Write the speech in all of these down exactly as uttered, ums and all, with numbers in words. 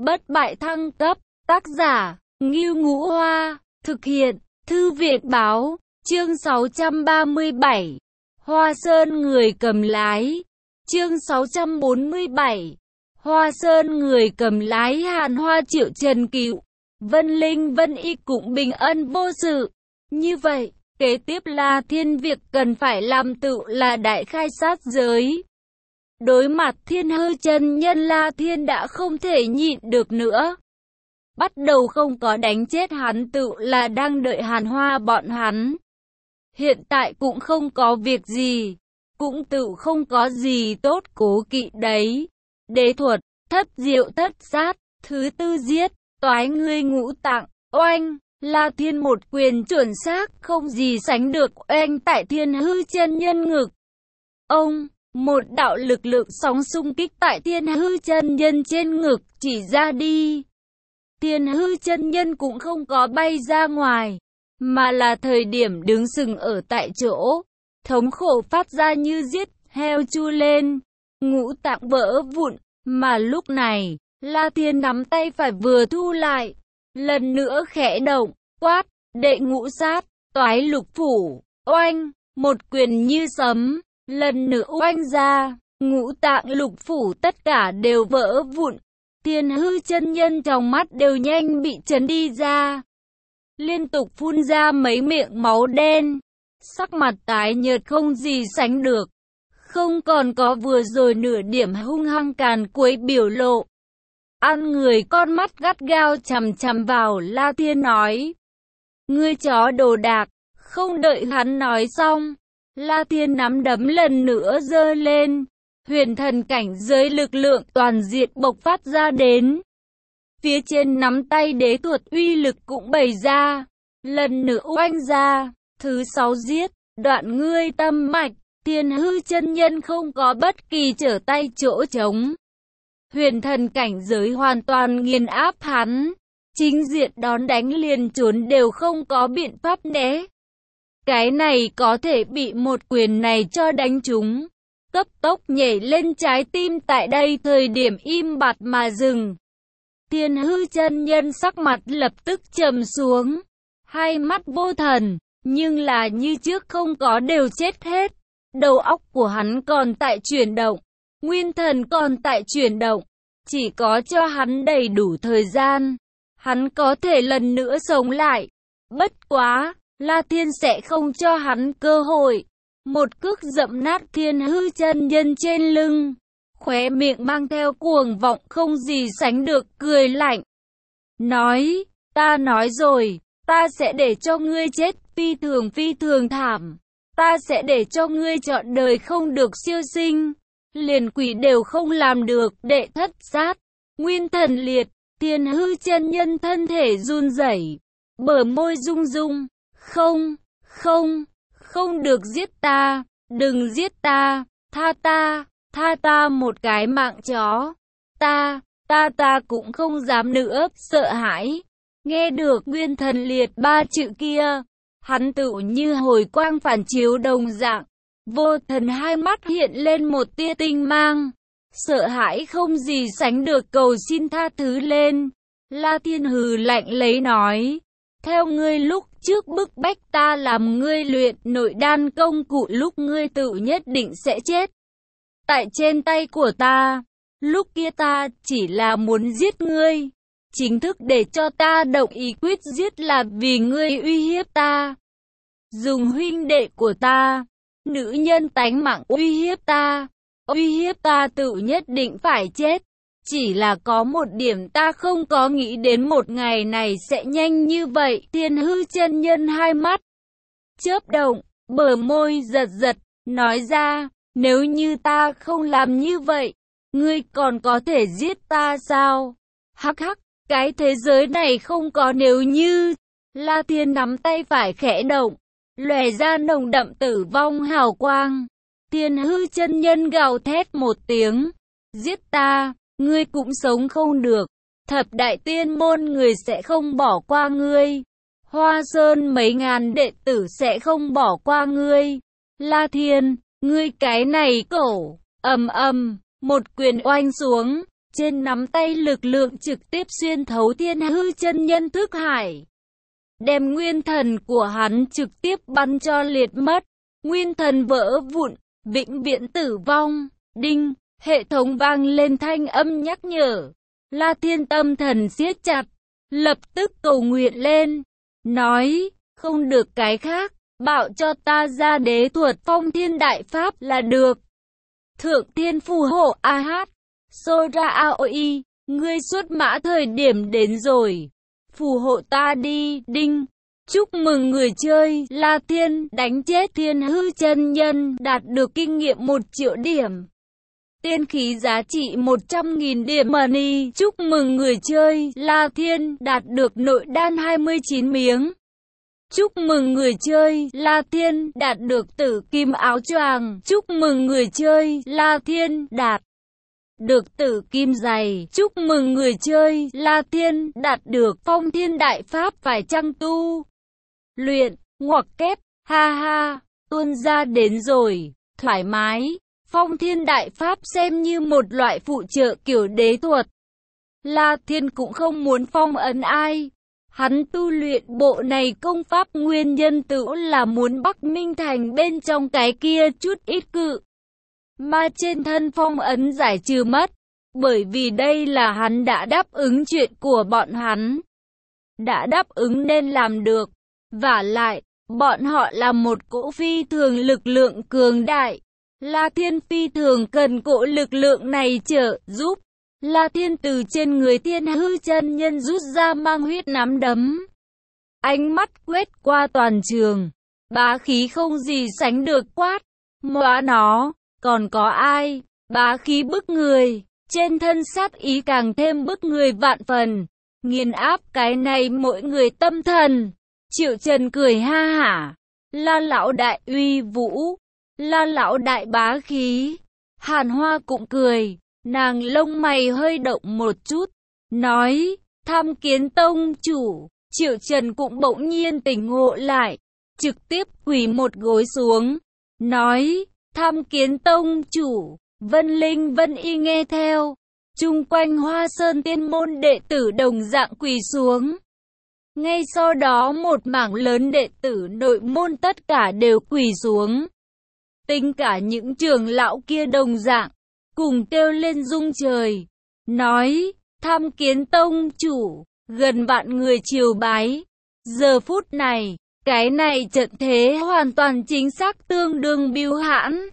bất bại thăng cấp, tác giả, Ngưu Ngũ Hoa, thực hiện, Thư viện Báo, chương sáu trăm ba mươi bảy, Hoa Sơn người cầm lái, chương sáu trăm bốn mươi bảy, Hoa Sơn người cầm lái. Hàn Hoa Triệu Trần Cựu, Vân Linh Vân Y cũng bình ân vô sự. Như vậy, kế tiếp La Thiên việc cần phải làm tự là đại khai sát giới. Đối mặt Thiên Hư chân nhân, La Thiên đã không thể nhịn được nữa. Bắt đầu không có đánh chết hắn tự là đang đợi Hàn Hoa bọn hắn. Hiện tại cũng không có việc gì, cũng tự không có gì tốt cố kỵ đấy. Đế thuật, thất diệu thất sát, thứ tư giết, toái ngươi ngũ tạng, oanh. La Thiên một quyền chuẩn xác không gì sánh được oanh tại Thiên Hư chân nhân ngực. Ông, một đạo lực lượng sóng xung kích tại Thiên Hư chân nhân trên ngực chỉ ra đi. Thiên Hư chân nhân cũng không có bay ra ngoài, mà là thời điểm đứng sừng ở tại chỗ, thống khổ phát ra như giết heo chu lên, ngũ tạng vỡ vụn. Mà lúc này, La Thiên nắm tay phải vừa thu lại, lần nữa khẽ động, quát, đệ ngũ sát, toái lục phủ, oanh, một quyền như sấm, lần nữa oanh ra, ngũ tạng lục phủ tất cả đều vỡ vụn. Thiên Hư chân nhân trong mắt đều nhanh bị chấn đi ra, liên tục phun ra mấy miệng máu đen, sắc mặt tái nhợt không gì sánh được, không còn có vừa rồi nửa điểm hung hăng càn quấy biểu lộ. Ăn người con mắt gắt gao chằm chằm vào La Thiên nói, ngươi chó đồ đạc. Không đợi hắn nói xong, La Thiên nắm đấm lần nữa giơ lên, huyền thần cảnh giới lực lượng toàn diện bộc phát ra đến. Phía trên nắm tay đế thuật uy lực cũng bày ra, lần nữa oanh ra, thứ sáu giết, đoạn ngươi tâm mạch. Thiên Hư chân nhân không có bất kỳ trở tay chỗ trống. Huyền thần cảnh giới hoàn toàn nghiền áp hắn, chính diện đón đánh liền trốn đều không có biện pháp né. Cái này có thể bị một quyền này cho đánh trúng, cấp tốc nhảy lên trái tim tại đây thời điểm im bặt mà dừng. Thiên Hư chân nhân sắc mặt lập tức trầm xuống, hai mắt vô thần, nhưng là như trước không có đều chết hết. Đầu óc của hắn còn tại chuyển động, nguyên thần còn tại chuyển động, chỉ có cho hắn đầy đủ thời gian, hắn có thể lần nữa sống lại. Bất quá, La Thiên sẽ không cho hắn cơ hội. Một cước dẫm nát Thiên Hư chân nhân trên lưng, khóe miệng mang theo cuồng vọng không gì sánh được cười lạnh. Nói, ta nói rồi, ta sẽ để cho ngươi chết phi thường phi thường thảm. Ta sẽ để cho ngươi chọn đời không được siêu sinh, liền quỷ đều không làm được. Đệ thất sát, nguyên thần liệt. Thiên Hư chân nhân thân thể run rẩy, bờ môi rung rung. Không, không, không được giết ta, đừng giết ta, tha ta, tha ta một cái mạng chó. Ta, ta ta cũng không dám nữa, sợ hãi. Nghe được nguyên thần liệt ba chữ kia, hắn tự như hồi quang phản chiếu đồng dạng, vô thần hai mắt hiện lên một tia tinh mang, sợ hãi không gì sánh được cầu xin tha thứ lên. La Thiên hừ lạnh lấy nói, theo ngươi lúc trước bức bách ta làm ngươi luyện nội đan công cụ lúc ngươi tự nhất định sẽ chết tại trên tay của ta. Lúc kia ta chỉ là muốn giết ngươi, chính thức để cho ta đồng ý quyết giết là vì ngươi uy hiếp ta, dùng huynh đệ của ta, nữ nhân tánh mạng uy hiếp ta, uy hiếp ta tự nhất định phải chết. Chỉ là có một điểm ta không có nghĩ đến một ngày này sẽ nhanh như vậy. Thiên Hư chân nhân hai mắt chớp động, bờ môi giật giật, nói ra, nếu như ta không làm như vậy, ngươi còn có thể giết ta sao? Hắc hắc, cái thế giới này không có nếu như. La Thiên nắm tay phải khẽ động, lòe ra nồng đậm tử vong hào quang. Thiên Hư chân nhân gào thét một tiếng, giết ta, ngươi cũng sống không được. Thập đại tiên môn người sẽ không bỏ qua ngươi. Hoa Sơn mấy ngàn đệ tử sẽ không bỏ qua ngươi. La Thiên, ngươi cái này cổ, ầm ầm, một quyền oanh xuống, trên nắm tay lực lượng trực tiếp xuyên thấu Thiên Hư chân nhân thức hải, đem nguyên thần của hắn trực tiếp bắn cho liệt mất, nguyên thần vỡ vụn, vĩnh viễn tử vong. Đinh, hệ thống vang lên thanh âm nhắc nhở. La Thiên tâm thần siết chặt, lập tức cầu nguyện lên, nói, không được cái khác, bảo cho ta ra đế thuật phong thiên đại pháp là được. Thượng thiên phù hộ a hát, Sora aoi, ngươi xuất mã thời điểm đến rồi, phù hộ ta đi. Đinh, chúc mừng người chơi La Thiên đánh chết Thiên Hư chân nhân, đạt được kinh nghiệm một triệu điểm. Tiên khí giá trị một trăm nghìn điểm money. Chúc mừng người chơi La Thiên đạt được nội đan hai mươi chín miếng. Chúc mừng người chơi La Thiên đạt được tử kim áo choàng. Chúc mừng người chơi La Thiên đạt được tử kim giày. Chúc mừng người chơi La Thiên đạt được phong thiên đại pháp phải chăng tu luyện, ngoặc kép, ha ha, tuôn ra đến rồi, thoải mái. Phong thiên đại pháp xem như một loại phụ trợ kiểu đế thuật. La Thiên cũng không muốn phong ấn ai. Hắn tu luyện bộ này công pháp nguyên nhân tự là muốn Bắc Minh Thành bên trong cái kia chút ít cự mà trên thân phong ấn giải trừ mất. Bởi vì đây là hắn đã đáp ứng chuyện của bọn hắn. Đã đáp ứng nên làm được. Vả lại, bọn họ là một cỗ phi thường lực lượng cường đại. La Thiên phi thường cần cỗ lực lượng này trợ giúp. La Thiên từ trên người Thiên Hư chân nhân rút ra mang huyết nắm đấm. Ánh mắt quét qua toàn trường. Bá khí không gì sánh được quát. Móa nó, còn có ai? Bá khí bức người. Trên thân sát ý càng thêm bức người vạn phần. Nghiền áp cái này mỗi người tâm thần. Triệu Trần cười ha hả. La lão đại uy vũ. La lão đại bá khí. Hàn Hoa cũng cười. Nàng lông mày hơi động một chút. Nói, tham kiến tông chủ. Triệu Trần cũng bỗng nhiên tỉnh ngộ lại. Trực tiếp quỳ một gối xuống. Nói, tham kiến tông chủ. Vân Linh Vân Y nghe theo. Chung quanh Hoa Sơn tiên môn đệ tử đồng dạng quỳ xuống. Ngay sau đó một mảng lớn đệ tử nội môn tất cả đều quỳ xuống. Tính cả những trưởng lão kia đồng dạng, cùng kêu lên rung trời. Nói, tham kiến tông chủ, gần vạn người triều bái. Giờ phút này, cái này trận thế hoàn toàn chính xác tương đương bưu hãn.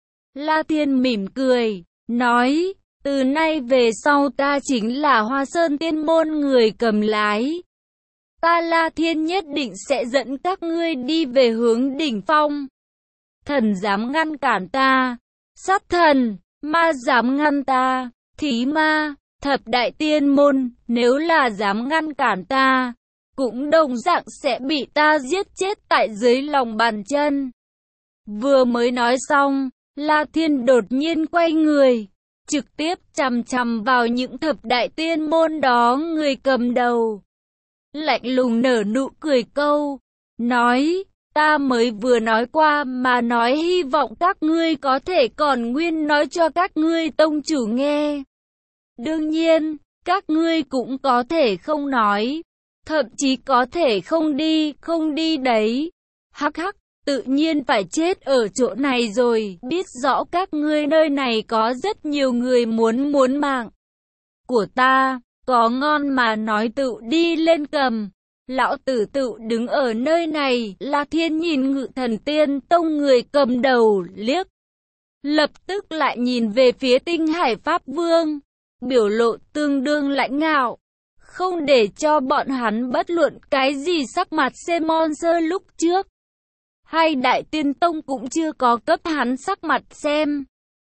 La Thiên mỉm cười, nói, từ nay về sau ta chính là Hoa Sơn tiên môn người cầm lái. Ta La Thiên nhất định sẽ dẫn các ngươi đi về hướng đỉnh phong. Thần dám ngăn cản ta, sát thần, ma dám ngăn ta, thí ma, thập đại tiên môn, nếu là dám ngăn cản ta, cũng đồng dạng sẽ bị ta giết chết tại dưới lòng bàn chân. Vừa mới nói xong, La Thiên đột nhiên quay người, trực tiếp chằm chằm vào những thập đại tiên môn đó người cầm đầu. Lạnh lùng nở nụ cười câu, nói, ta mới vừa nói qua mà nói hy vọng các ngươi có thể còn nguyên nói cho các ngươi tông chủ nghe. Đương nhiên, các ngươi cũng có thể không nói, thậm chí có thể không đi, không đi đấy. Hắc hắc, tự nhiên phải chết ở chỗ này rồi, biết rõ các ngươi nơi này có rất nhiều người muốn muốn mạng của ta. Có ngon mà nói tự đi lên cầm. Lão tử tự đứng ở nơi này. La Thiên nhìn Ngự Thần Tiên Tông người cầm đầu liếc. Lập tức lại nhìn về phía Tinh Hải Pháp Vương. Biểu lộ tương đương lãnh ngạo. Không để cho bọn hắn bất luận cái gì sắc mặt xem monster lúc trước. Hay Đại Tiên Tông cũng chưa có cấp hắn sắc mặt xem.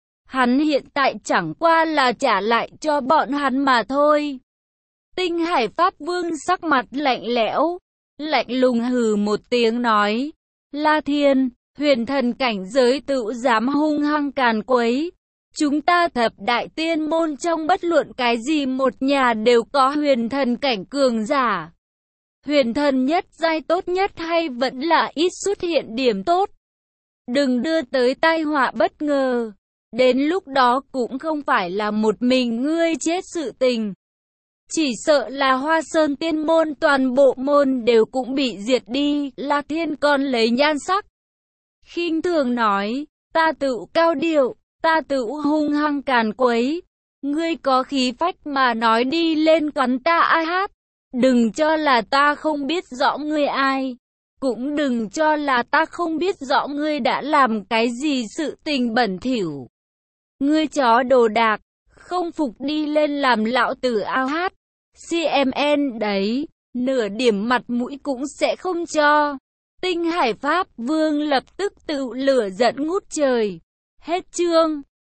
Hắn hiện tại chẳng qua là trả lại cho bọn hắn mà thôi. Tinh Hải Pháp Vương sắc mặt lạnh lẽo, lạnh lùng hừ một tiếng nói, La Thiên, huyền thần cảnh giới tự dám hung hăng càn quấy. Chúng ta thập đại tiên môn trong bất luận cái gì một nhà đều có huyền thần cảnh cường giả. Huyền thần nhất giai tốt nhất hay vẫn là ít xuất hiện điểm tốt. Đừng đưa tới tai họa bất ngờ. Đến lúc đó cũng không phải là một mình ngươi chết sự tình. Chỉ sợ là Hoa Sơn tiên môn toàn bộ môn đều cũng bị diệt đi. Lạc Thiên còn lấy nhan sắc khinh thường nói, ta tự cao điệu, ta tự hung hăng càn quấy. Ngươi có khí phách mà nói đi lên quán ta ai hát. Đừng cho là ta không biết rõ ngươi ai. Cũng đừng cho là ta không biết rõ ngươi đã làm cái gì sự tình bẩn thỉu. Ngươi chó đồ đạc, không phục đi lên làm lão tử ao hát. xê em en đấy, nửa điểm mặt mũi cũng sẽ không cho. Tinh Hải Pháp Vương lập tức tự lửa giận ngút trời. Hết chương.